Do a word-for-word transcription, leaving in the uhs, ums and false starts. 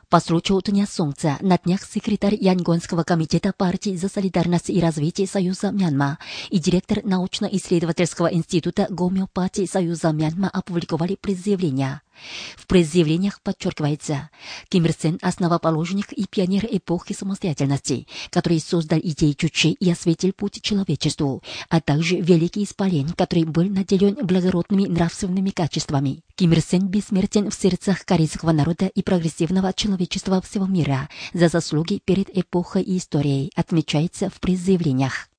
По случаю Дня Солнца на днях секретарь Янгонского комитета партии за солидарность и развитие Союза Мьянма и директор научно-исследовательского института гомеопатии Союза Мьянма опубликовали предъявления. В предъявлениях подчеркивается, Ким Ир Сен – основоположник и пионер эпохи самостоятельности, который создал идеи Чучхе и осветил путь человечеству, а также великий исполин, который был наделен благородными нравственными качествами. Ким Ир Сен бессмертен в сердцах корейского народа и прогрессивного человечества всего мира за заслуги перед эпохой и историей, отмечается в предъявлениях.